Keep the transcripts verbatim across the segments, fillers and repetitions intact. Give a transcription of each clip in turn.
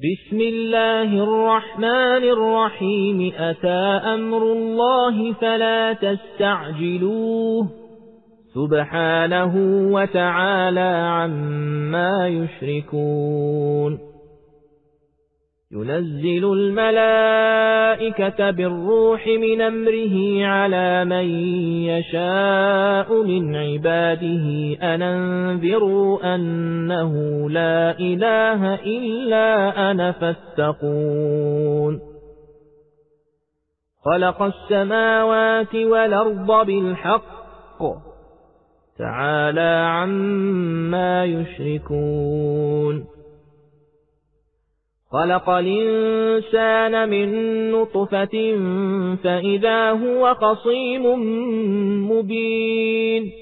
بسم الله الرحمن الرحيم أتى أمر الله فلا تستعجلوه سبحانه وتعالى عما يشركون ينزل الملائكة بالروح من أمره على من يشاء من عباده أن أنذروا أنه لا إله إلا أنا فاتقون خلق السماوات والأرض بالحق تعالى عما يشركون خلق الإنسان من نطفة فإذا هو خصيم مبين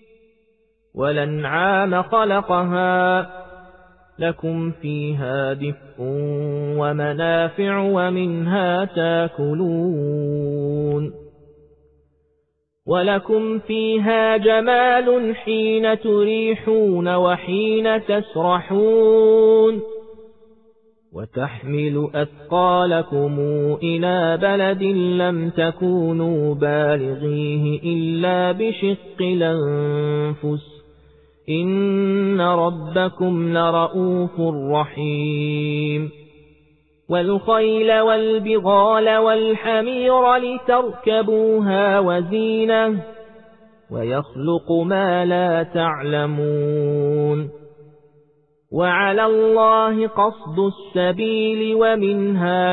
والأنعام خلقها لكم فيها دفء ومنافع ومنها تاكلون ولكم فيها جمال حين تريحون وحين تسرحون وتحمل أثقالكم إلى بلد لم تكونوا بالغيه إلا بشق الأنفس إن ربكم لرؤوف رحيم والخيل والبغال والحمير لتركبوها وزينة ويخلق ما لا تعلمون وعلى الله قصد السبيل ومنها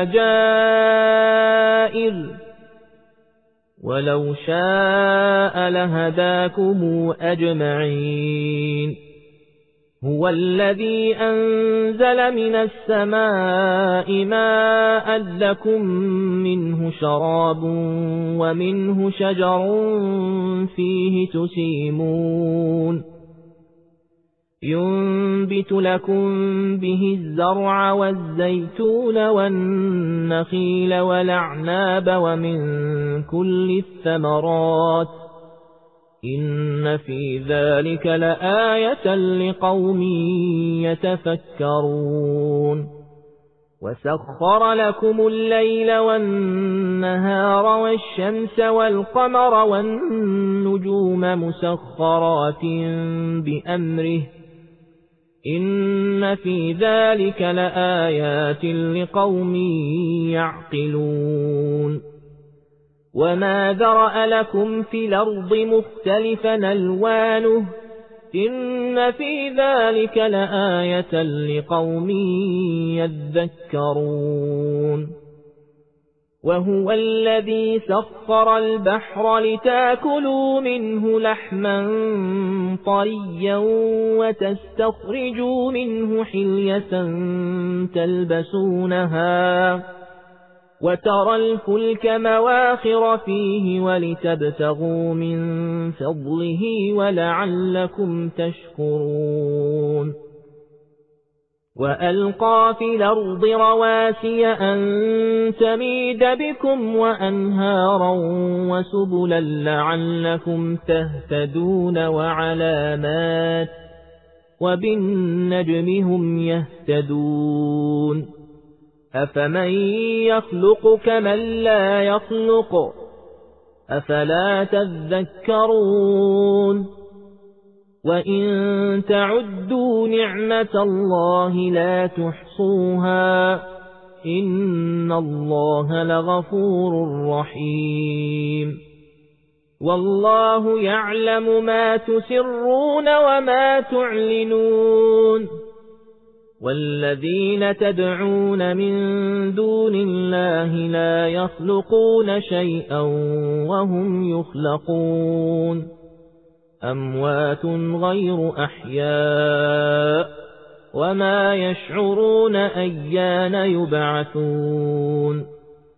جائر ولو شاء لهداكم أجمعين هو الذي أنزل من السماء ماء لكم منه شراب ومنه شجر فيه تسيمون ينبت لكم به الزرع والزيتون والنخيل والأعناب ومن كل الثمرات إن في ذلك لآية لقوم يتفكرون وسخر لكم الليل والنهار والشمس والقمر والنجوم مسخرات بأمره إن في ذلك لآيات لقوم يعقلون وما ذرأ لكم في الأرض مختلفا ألوانه إن في ذلك لآية لقوم يذكرون وهو الذي سخر البحر لتاكلوا منه لحما طريا وتستخرجوا منه حلية تلبسونها وترى الفلك مواخر فيه ولتبتغوا من فضله ولعلكم تشكرون وألقى في الأرض رواسي أن تميد بكم وأنهارا وسبلا لعلكم تهتدون وعلامات وبالنجم هم يهتدون أفمن يخلق كمن لا يخلق أفلا تذكرون وإن تعدوا نعمة الله لا تحصوها إن الله لغفور رحيم والله يعلم ما تسرون وما تعلنون والذين تدعون من دون الله لا يخلقون شيئا وهم يخلقون أموات غير أحياء وما يشعرون أيان يبعثون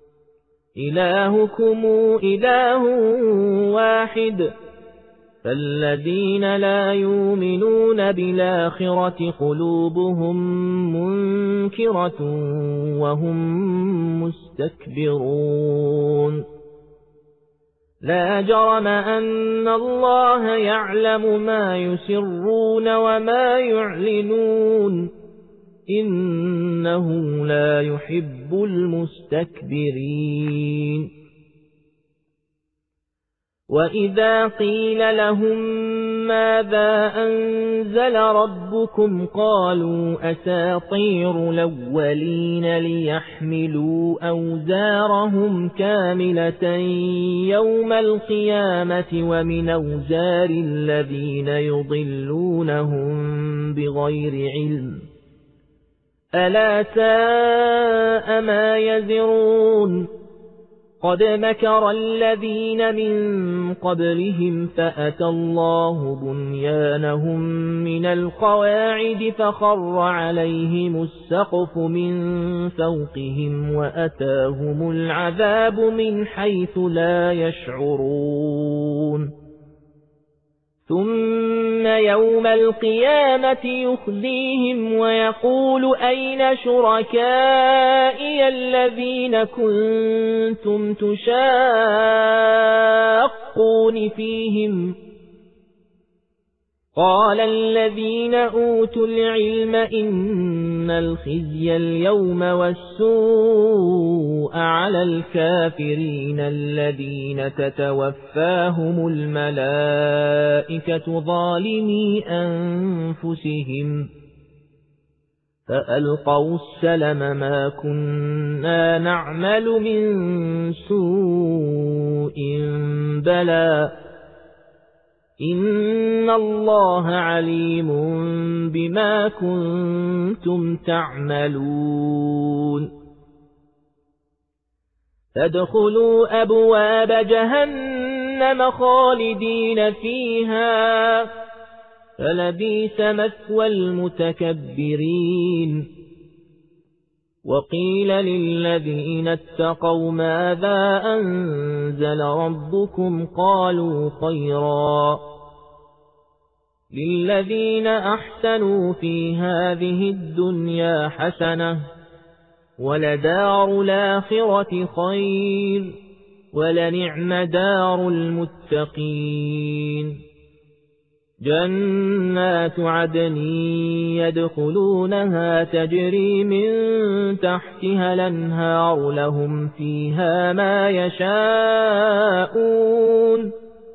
إلهكم إله واحد فالذين لا يؤمنون بالآخرة قلوبهم منكرة وهم مستكبرون لا جرم أن الله يعلم ما يسرون وما يعلنون إن إنه لا يحب المستكبرين وإذا قيل لهم ماذا أنزل ربكم قالوا أساطير الأولين ليحملوا أوزارهم كاملة يوم القيامة ومن أوزار الذين يضلونهم بغير علم ألا ساء ما يزرون قد مكر الذين من قبلهم فأتى الله بنيانهم من القواعد فخر عليهم السقف من فوقهم وأتاهم العذاب من حيث لا يشعرون ثم يوم القيامة يخزيهم ويقول أين شركائي الذين كنتم تشاقون فيهم قال الذين أوتوا العلم إن الخزي اليوم والسوء على الكافرين الذين تتوفاهم الملائكة ظالمي أنفسهم فألقوا السلم ما كنا نعمل من سوء بلى إن الله عليم بما كنتم تعملون فادخلوا أبواب جهنم خالدين فيها فلبئس مثوى المتكبرين وقيل للذين اتقوا ماذا أنزل ربكم قالوا خيرا للذين أحسنوا في هذه الدنيا حسنة ولدار الآخرة خير ولنعم دار المتقين جنات عدن يدخلونها تجري من تحتها الأنهار لهم فيها ما يشاءون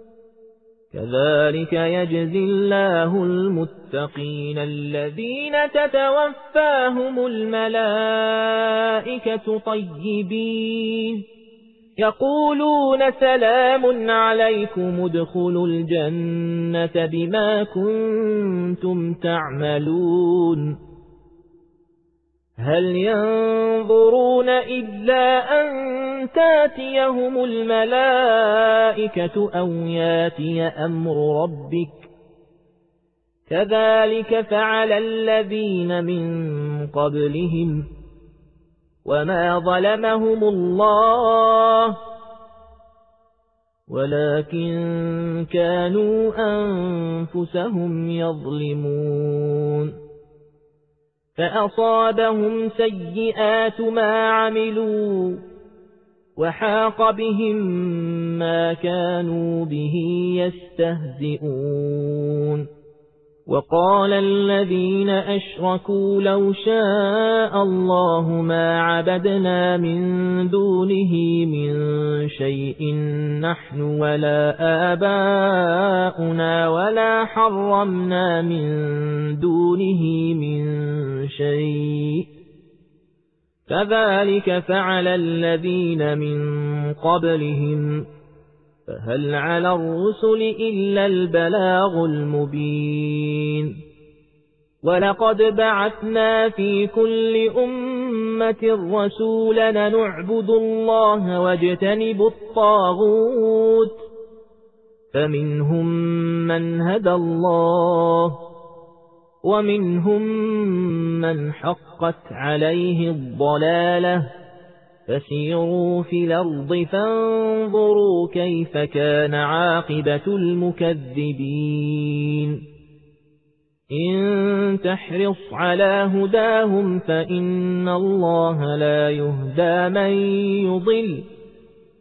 كذلك يجزي الله المتقين الذين تتوفاهم الملائكة طيبين يقولون سلام عليكم ادخلوا الجنة بما كنتم تعملون هل ينظرون إلا أن تاتيهم الملائكة أو ياتي أمر ربك كذلك فعل الذين من قبلهم وما ظلمهم الله ولكن كانوا أنفسهم يظلمون فأصابهم سيئات ما عملوا وحاق بهم ما كانوا به يستهزئون وقال الذين أشركوا لو شاء الله ما عبدنا من دونه من شيء نحن ولا آباؤنا ولا حرمنا من دونه من شيء كذلك فعل الذين من قبلهم فهل على الرسل إلا البلاغ المبين ولقد بعثنا في كل أمة رسولا نعبد الله واجتنب الطاغوت فمنهم من هدى الله ومنهم من حقت عليه الضلالة فسيروا في الأرض فانظروا كيف كان عاقبة المكذبين إن تحرص على هداهم فإن الله لا يهدى من يضل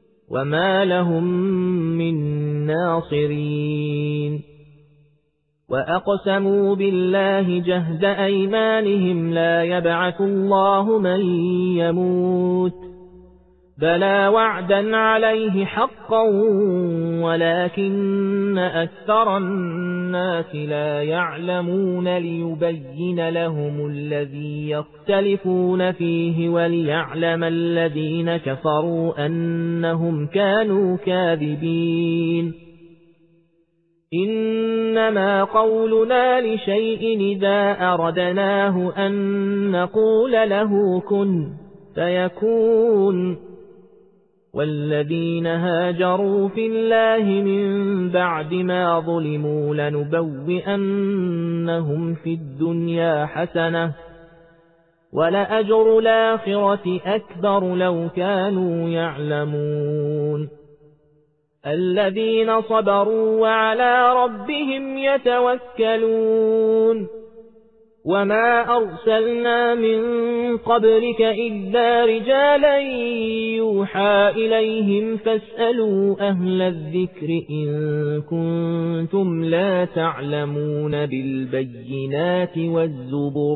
وما لهم من ناصرين وأقسموا بالله جهد أيمانهم لا يبعث الله من يموت بلى وعدا عليه حقا ولكن أكثر الناس لا يعلمون ليبين لهم الذي يختلفون فيه وليعلم الذين كفروا أنهم كانوا كاذبين إنما قولنا لشيء إذا أردناه أن نقول له كن فيكون والذين هاجروا في الله من بعد ما ظلموا لنبوئنهم في الدنيا حسنة ولأجر الآخرة أكبر لو كانوا يعلمون الذين صبروا وعلى ربهم يتوكلون وما أرسلنا من قبلك إلا رجالا يوحى إليهم فاسألوا أهل الذكر إن كنتم لا تعلمون بالبينات والزبر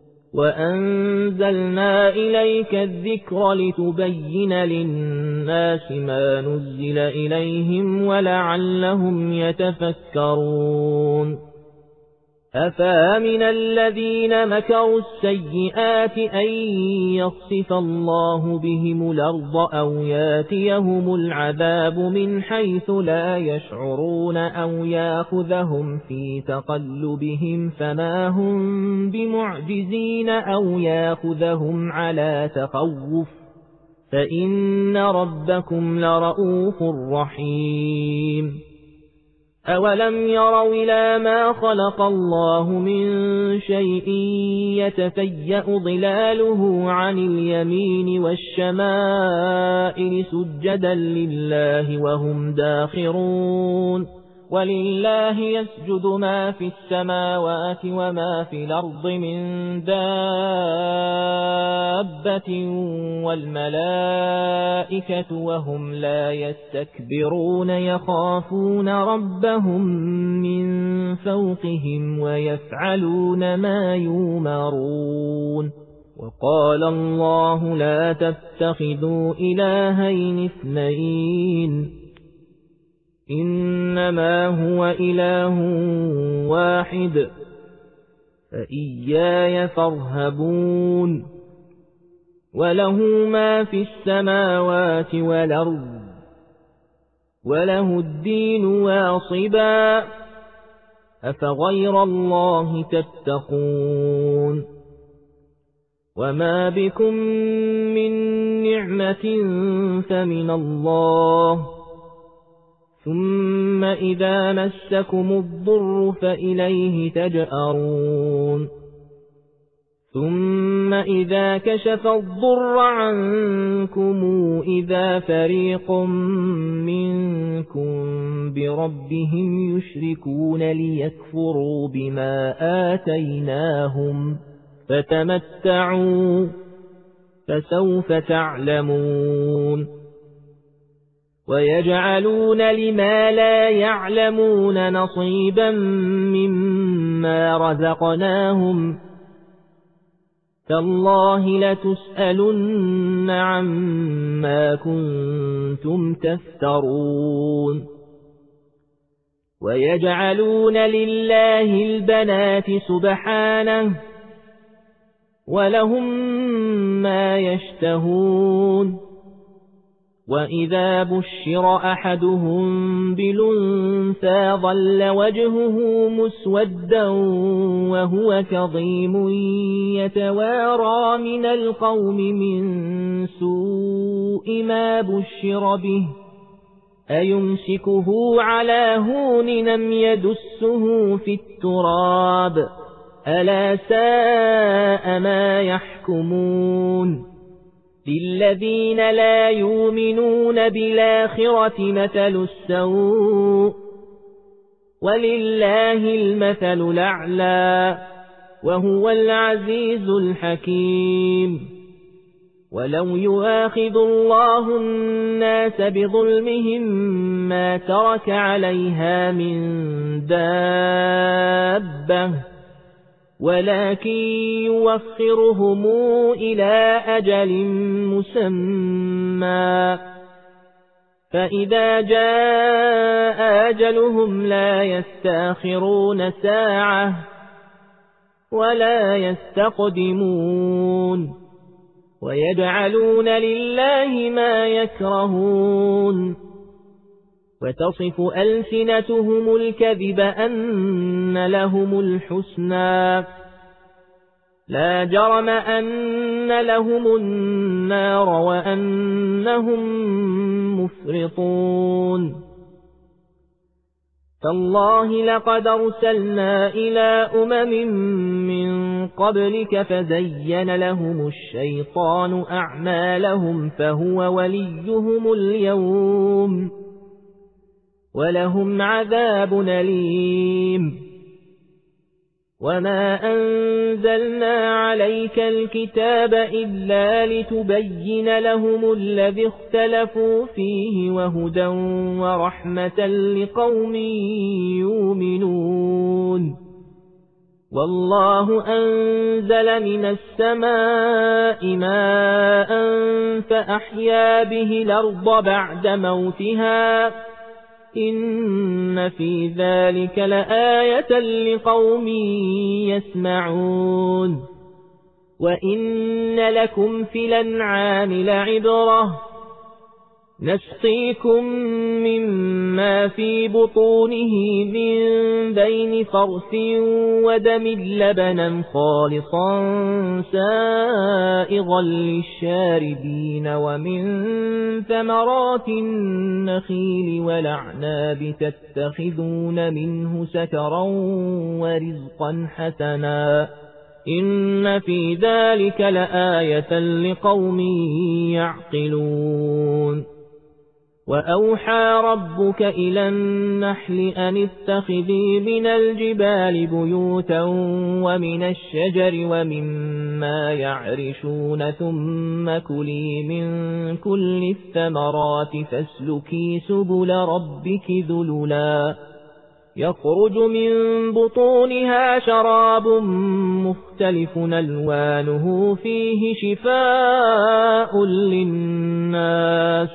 وأنزلنا إليك الذكر لتبين للناس ما نزل إليهم ولعلهم يتفكرون أفامن الذين مكروا السيئات أن يخسف الله بهم الأرض أو ياتيهم العذاب من حيث لا يشعرون أو يأخذهم في تقلبهم فما هم بمعجزين أو يأخذهم على تخوف فإن ربكم لرؤوف رحيم أولم يروا إلى ما خلق الله من شيء يتفيأ ظلاله عن اليمين والشمائل سجدا لله وهم داخرون ولله يسجد ما في السماوات وما في الأرض من دابة والملائكة وهم لا يستكبرون يخافون ربهم من فوقهم ويفعلون ما يؤمرون وقال الله لا تتخذوا إلهين اثنين إنما هو إله واحد فإياي فارهبون وله ما في السماوات والأرض وله الدين واصبا أفغير الله تتقون وما بكم من نعمة فمن الله ثم إذا مسكم الضر فإليه تجأرون ثم إذا كشف الضر عنكم إذا فريق منكم بربهم يشركون ليكفروا بما آتيناهم فتمتعوا فسوف تعلمون ويجعلون لما لا يعلمون نصيبا مما رزقناهم تالله لتسألن عما كنتم تفترون ويجعلون لله البنات سبحانه ولهم ما يشتهون وإذا بشر أحدهم بالأنثى ظل وجهه مسودا وهو كظيم يتوارى من القوم من سوء ما بشر به أيمسكه على هون أم يدسه في التراب ألا ساء ما يحكمون للذين لا يؤمنون بالآخرة مثل السوء ولله المثل الأعلى وهو العزيز الحكيم ولو يؤاخذ الله الناس بظلمهم ما ترك عليها من دابة ولكن يوخرهم إلى أجل مسمى فإذا جاء أجلهم لا يستأخرون ساعة ولا يستقدمون ويجعلون لله ما يكرهون وتصف ألسنتهم الكذب أن لهم الحسنى لا جرم أن لهم النار وأنهم مفرطون تالله لقد أرسلنا إلى أمم من قبلك فزين لهم الشيطان أعمالهم فهو وليهم اليوم ولهم عذاب أليم وما أنزلنا عليك الكتاب إلا لتبين لهم الذي اختلفوا فيه وهدى ورحمة لقوم يؤمنون والله أنزل من السماء ماء فأحيا به الأرض بعد موتها إن في ذلك لآية لقوم يسمعون وإن لكم في الأنعام لعبرة نسقيكم مما في بطونه من بين فرث ودم لبنا خالصا سائغا للشاربين ومن ثمرات النخيل والأعناب تتخذون منه سكرا ورزقا حسنا إن في ذلك لآية لقوم يعقلون وأوحى ربك إلى النحل أن اتخذي من الجبال بيوتا ومن الشجر ومما يعرشون ثم كلي من كل الثمرات فاسلكي سبل ربك ذللا يخرج من بطونها شراب مختلف ألوانه فيه شفاء للناس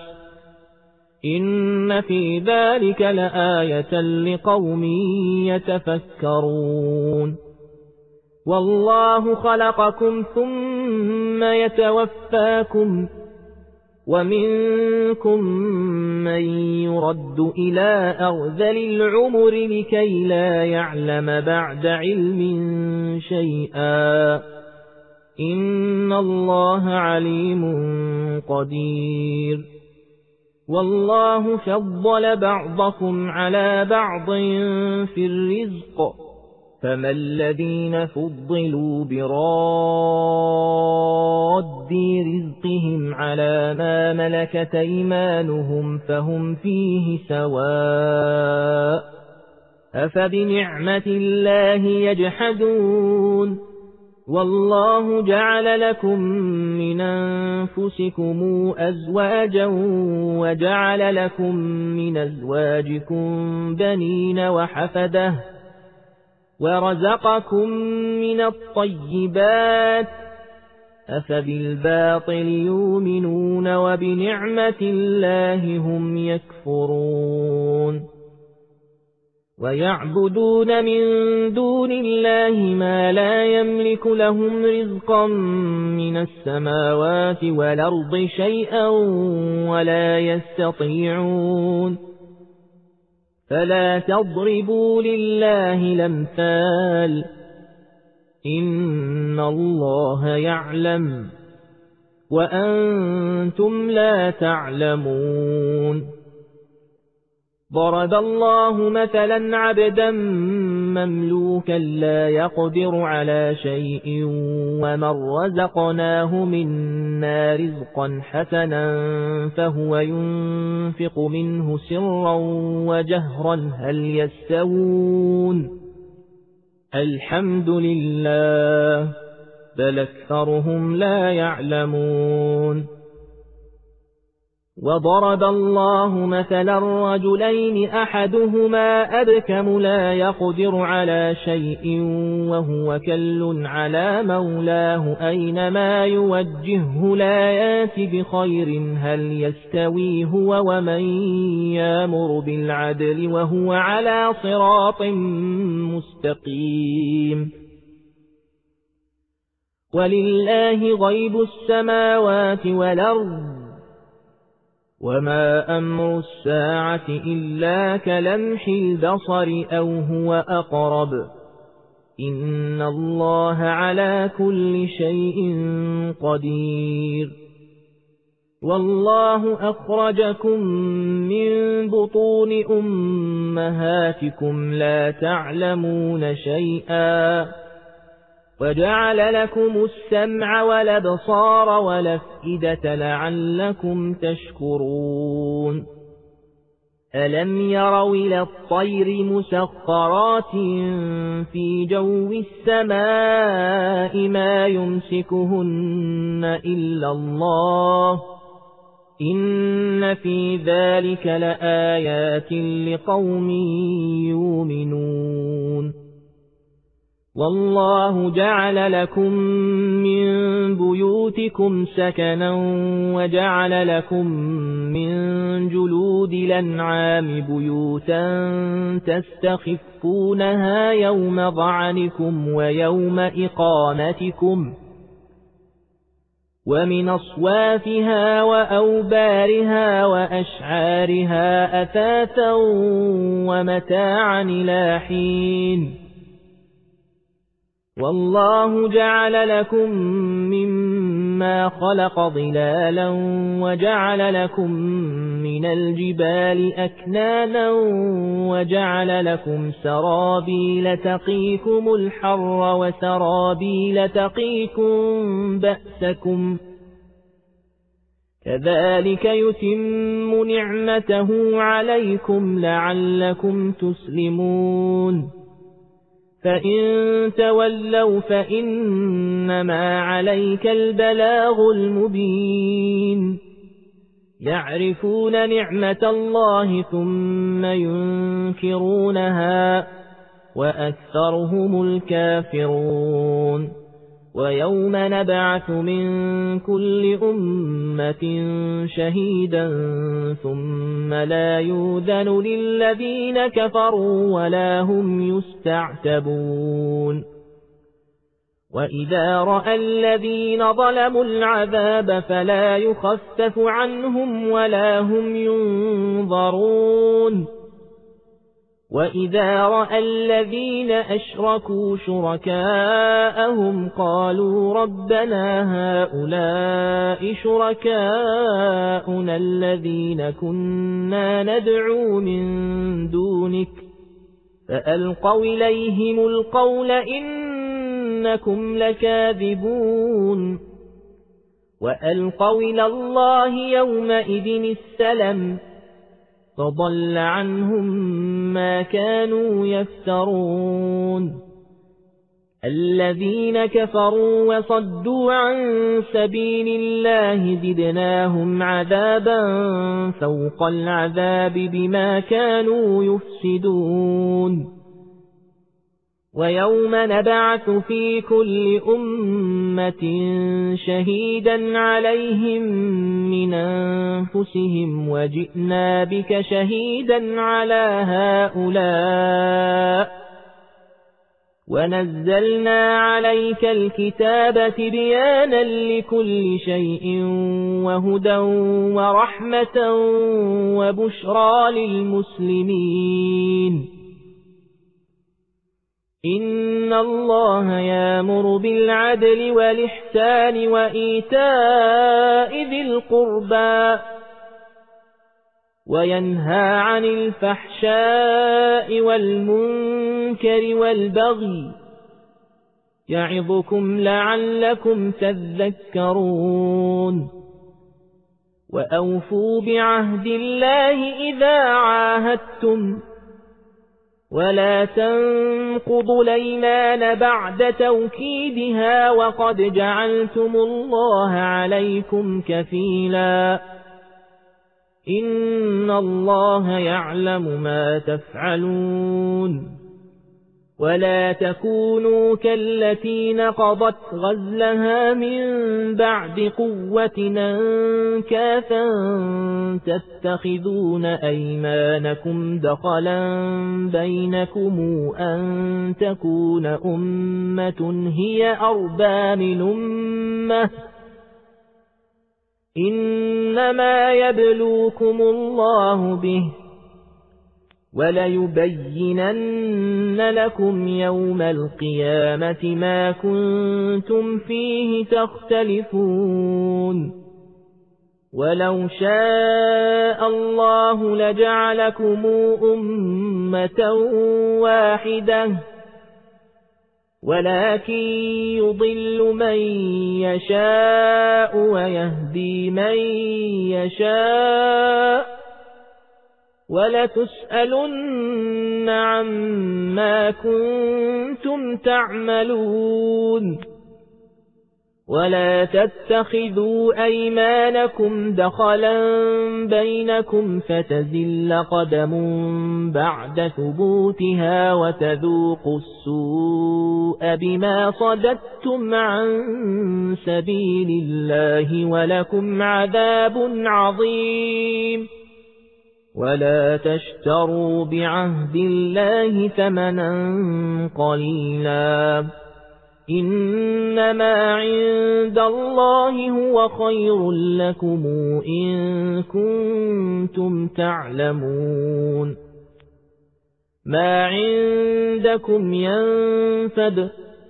إن في ذلك لآية لقوم يتفكرون والله خلقكم ثم يتوفاكم ومنكم من يرد إلى أرذل العمر لكي لا يعلم بعد علم شيئا إن الله عليم قدير والله فضل بعضكم على بعض في الرزق فما الذين فضلوا براد رزقهم على ما ملكت أيمانهم فهم فيه سواء أفبنعمة الله يجحدون والله جعل لكم من أنفسكم أزواجا وجعل لكم من أزواجكم بنين وحفدة ورزقكم من الطيبات أفبالباطل يؤمنون وبنعمة الله هم يكفرون ويعبدون من دون الله ما لا يملك لهم رزقا من السماوات والأرض شيئا ولا يستطيعون فلا تضربوا لله الأمثال إن الله يعلم وأنتم لا تعلمون ضرب الله مثلا عبدا مملوكا لا يقدر على شيء ومن رزقناه منا رزقا حسنا فهو ينفق منه سرا وجهرا هل يستوون الحمد لله بل أكثرهم لا يعلمون. وضرب الله مثلا رجلين أحدهما أبكم لا يقدر على شيء وهو كل على مولاه أينما يوجهه لا يات بخير هل يستوي هو ومن يامر بالعدل وهو على صراط مستقيم. ولله غيب السماوات والأرض وما أمر الساعة إلا كلمح البصر أو هو أقرب إن الله على كل شيء قدير. والله أخرجكم من بطون أمهاتكم لا تعلمون شيئا وجعل لكم السمع والأبصار والأفئدة لعلكم تشكرون. ألم يروا إلى الطير مسخرات في جو السماء ما يمسكهن إلا الله إن في ذلك لآيات لقوم يؤمنون. والله جعل لكم من بيوتكم سكنا وجعل لكم من جلود الأنعام بيوتا تستخفونها يوم ظعنكم ويوم إقامتكم ومن أصوافها وأوبارها وأشعارها أثاثا ومتاعا إلى حين. والله جعل لكم مما خلق ظلالا وجعل لكم من الجبال أكنانا وجعل لكم سرابيل تقيكم الحر وسرابيل تقيكم بأسكم كذلك يتم نعمته عليكم لعلكم تسلمون. فإن تولوا فإنما عليك البلاغ المبين. يعرفون نعمة الله ثم ينكرونها وأكثرهم الكافرون. ويوم نبعث من كل أمة شهيدا ثم لا يؤذن للذين كفروا ولا هم يستعتبون. وإذا رأى الذين ظلموا العذاب فلا يخفف عنهم ولا هم ينظرون. وإذا رأى الذين أشركوا شركاءهم قالوا ربنا هؤلاء شركاؤنا الذين كنا ندعو من دونك فألقوا إليهم القول إنكم لكاذبون. وألقوا إلى الله يومئذ السلم فضل عنهم ما كانوا يفترون. الذين كفروا وصدوا عن سبيل الله زدناهم عذابا فوق العذاب بما كانوا يفسدون. ويوم نبعث في كل أمة شهيدا عليهم من أنفسهم وجئنا بك شهيدا على هؤلاء ونزلنا عليك الكتاب تبيانا لكل شيء وهدى ورحمة وبشرى للمسلمين. إن الله يأمر بالعدل والإحسان وإيتاء ذي القربى وينهى عن الفحشاء والمنكر والبغي يعظكم لعلكم تذكرون. وأوفوا بعهد الله إذا عاهدتم ولا تنقضوا الأيمان بعد توكيدها وقد جعلتم الله عليكم كفيلا إن الله يعلم ما تفعلون ولا تكونوا كالتي نقضت غزلها من بعد قوة أنكاثا تتخذون أيمانكم دخلا بينكم أن تكون أمة هي أربى من أمة إنما يبلوكم الله به وليبينن لكم يوم القيامة ما كنتم فيه تختلفون ولو شاء الله لجعلكم أمة واحدة ولكن يضل من يشاء ويهدي من يشاء ولتسألن عما كنتم تعملون ولا تتخذوا أيمانكم دخلا بينكم فتزل قدم بعد ثبوتها وتذوقوا السوء بما صددتم عن سبيل الله ولكم عذاب عظيم ولا تشتروا بعهد الله ثمنا قليلا إنما عند الله هو خير لكم إن كنتم تعلمون ما عندكم ينفد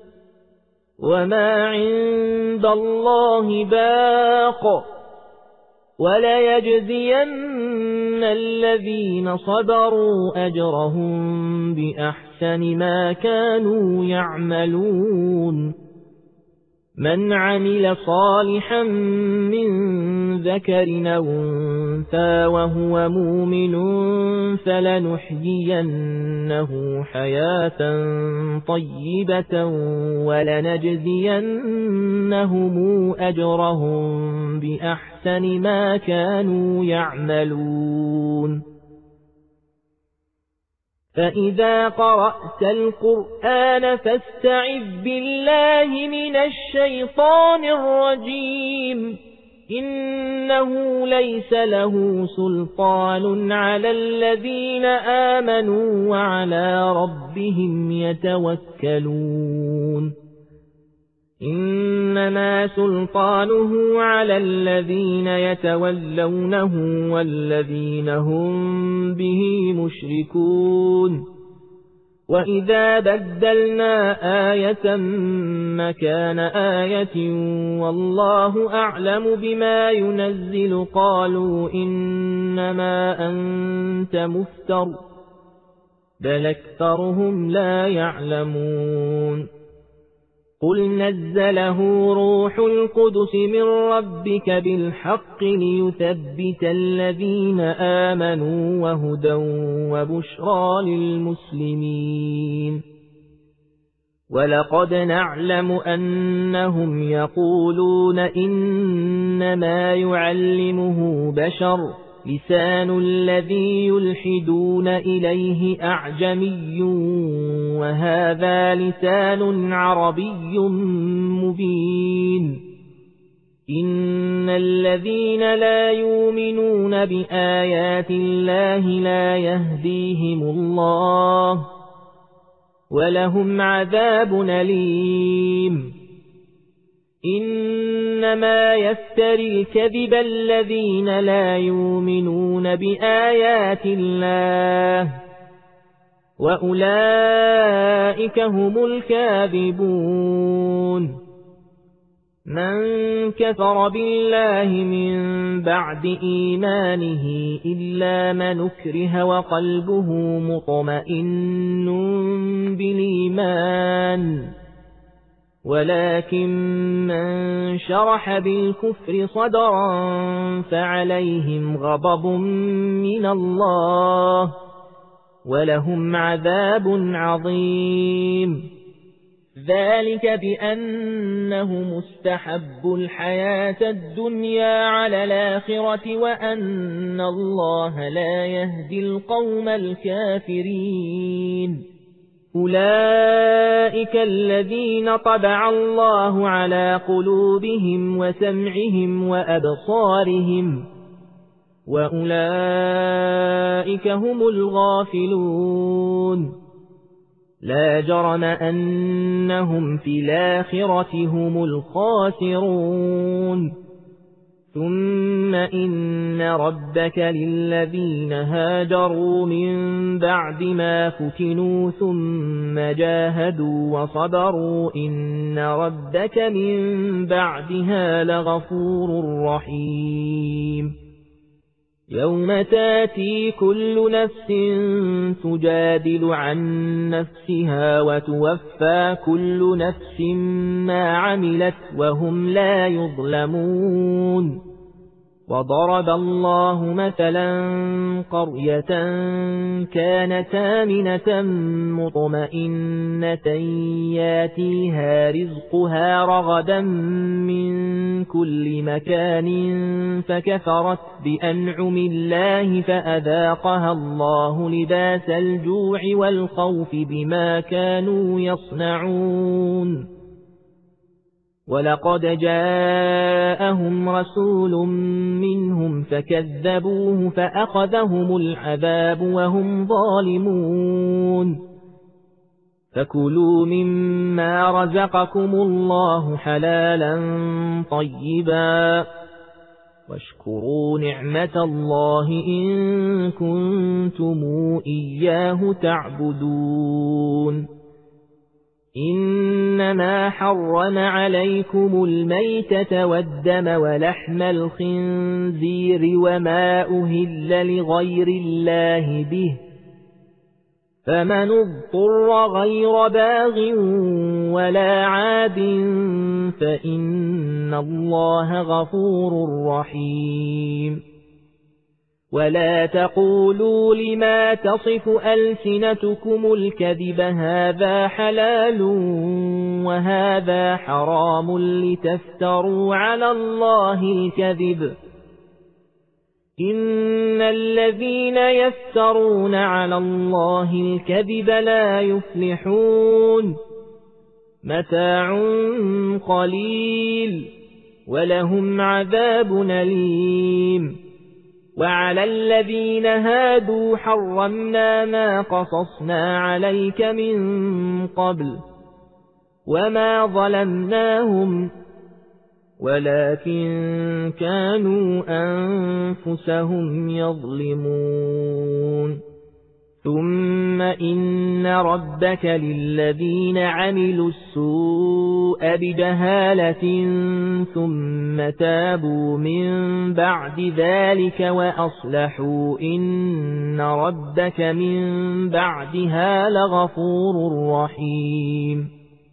وما عند الله باق ولا يجزين الذين صبروا أجرهم بأحسن ما كانوا يعملون من عمل صالحا من ذكر أو أنثى وهو مؤمن فلنحيينه حياة طيبة ولنجزينهم أجرهم بأحسن ما كانوا يعملون فإذا قرأت القرآن فاستعذ بالله من الشيطان الرجيم إنه ليس له سلطان على الذين آمنوا وعلى ربهم يتوكلون إنما سلطانه على الذين يتولونه والذين هم به مشركون وإذا بدلنا آية مكان آية والله أعلم بما ينزل قالوا إنما أنت مفتر بل أكثرهم لا يعلمون قل نزله روح القدس من ربك بالحق ليثبت الذين آمنوا وهدى وبشرى للمسلمين ولقد نعلم أنهم يقولون إنما يعلمه بشر لسان الذي يلحدون إليه أعجمي وهذا لسان عربي مبين إن الذين لا يؤمنون بآيات الله لا يهديهم الله ولهم عذاب أليم إنما يفتري الكذب الذين لا يؤمنون بآيات الله وأولئك هم الكاذبون من كفر بالله من بعد إيمانه إلا من أكره وقلبه مطمئن بالإيمان ولكن من شرح بالكفر صدرا فعليهم غضب من الله ولهم عذاب عظيم. ذلك بأنه مستحب الحياة الدنيا على الآخرة وأن الله لا يهدي القوم الكافرين. أولئك الذين طبع الله على قلوبهم وسمعهم وأبصارهم وأولئك هم الغافلون. لا جرم أنهم في الآخرة هم الخاسرون. ثم إن ربك للذين هاجروا من بعد ما فتنوا ثم جاهدوا وصبروا إن ربك من بعدها لغفور رحيم. يوم تاتي كل نفس تجادل عن نفسها وتوفى كل نفس ما عملت وهم لا يظلمون. وضرب الله مثلا قرية كانت آمنة مطمئنة ياتيها رزقها رغدا من كل مكان فكفرت بأنعم الله فأذاقها الله لباس الجوع والخوف بما كانوا يصنعون. ولقد جاءهم رسول منهم فكذبوه فأخذهم العذاب وهم ظالمون. فكلوا مما رزقكم الله حلالا طيبا واشكروا نعمة الله إن كنتم إياه تعبدون. إنما حرم عليكم الميتة والدم ولحم الخنزير وما أهل لغير الله به فمن اضطر غير باغ ولا عاد فإن الله غفور رحيم. ولا تقولوا لما تصف ألسنتكم الكذب هذا حلال وهذا حرام لتفتروا على الله الكذب. إن الذين يفترون على الله الكذب لا يفلحون. متاع قليل ولهم عذاب أليم. وعلى الذين هادوا حرمنا ما قصصنا عليك من قبل وما ظلمناهم ولكن كانوا أنفسهم يظلمون. ثم إن ربك للذين عملوا السوء بجهالة ثم تابوا من بعد ذلك وأصلحوا إن ربك من بعدها لغفور رحيم.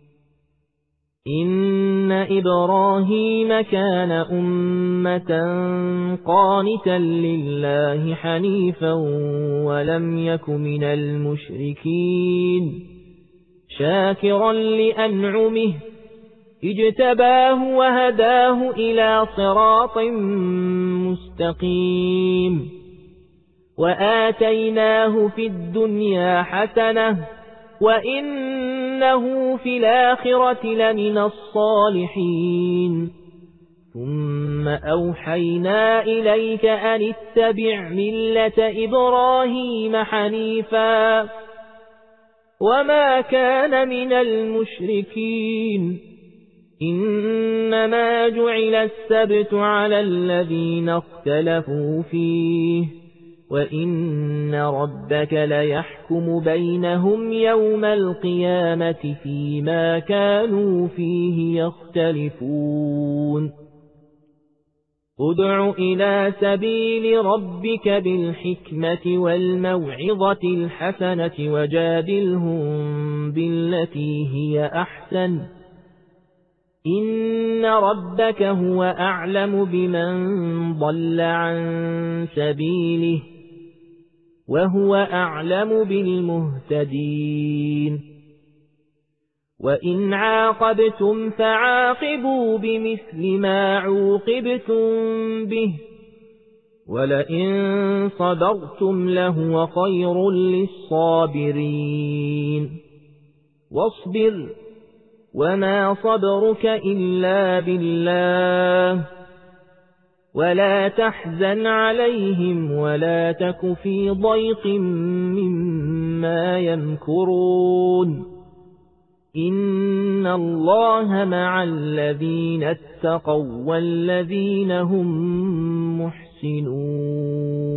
إن إبراهيم كان أمة قانتا لله حنيفا ولم يك من المشركين شاكرا لأنعمه اجتباه وهداه إلى صراط مستقيم. وآتيناه في الدنيا حسنة وإنه في الآخرة لمن الصالحين. ثم أوحينا إليك أن اتبع ملة إبراهيم حنيفا وما كان من المشركين. إنما جعل السبت على الذين اختلفوا فيه وإن ربك ليحكم بينهم يوم القيامة فيما كانوا فيه يختلفون. ادع إلى سبيل ربك بالحكمة والموعظة الحسنة وجادلهم بالتي هي أحسن إن ربك هو أعلم بمن ضل عن سبيله وهو أعلم بالمهتدين وإن عاقبتم فعاقبوا بمثل ما عوقبتم به ولئن صبرتم لهو خير للصابرين واصبر وما صبرك إلا بالله ولا تحزن عليهم ولا تك في ضيق مما يمكرون إن الله مع الذين اتقوا والذين هم محسنون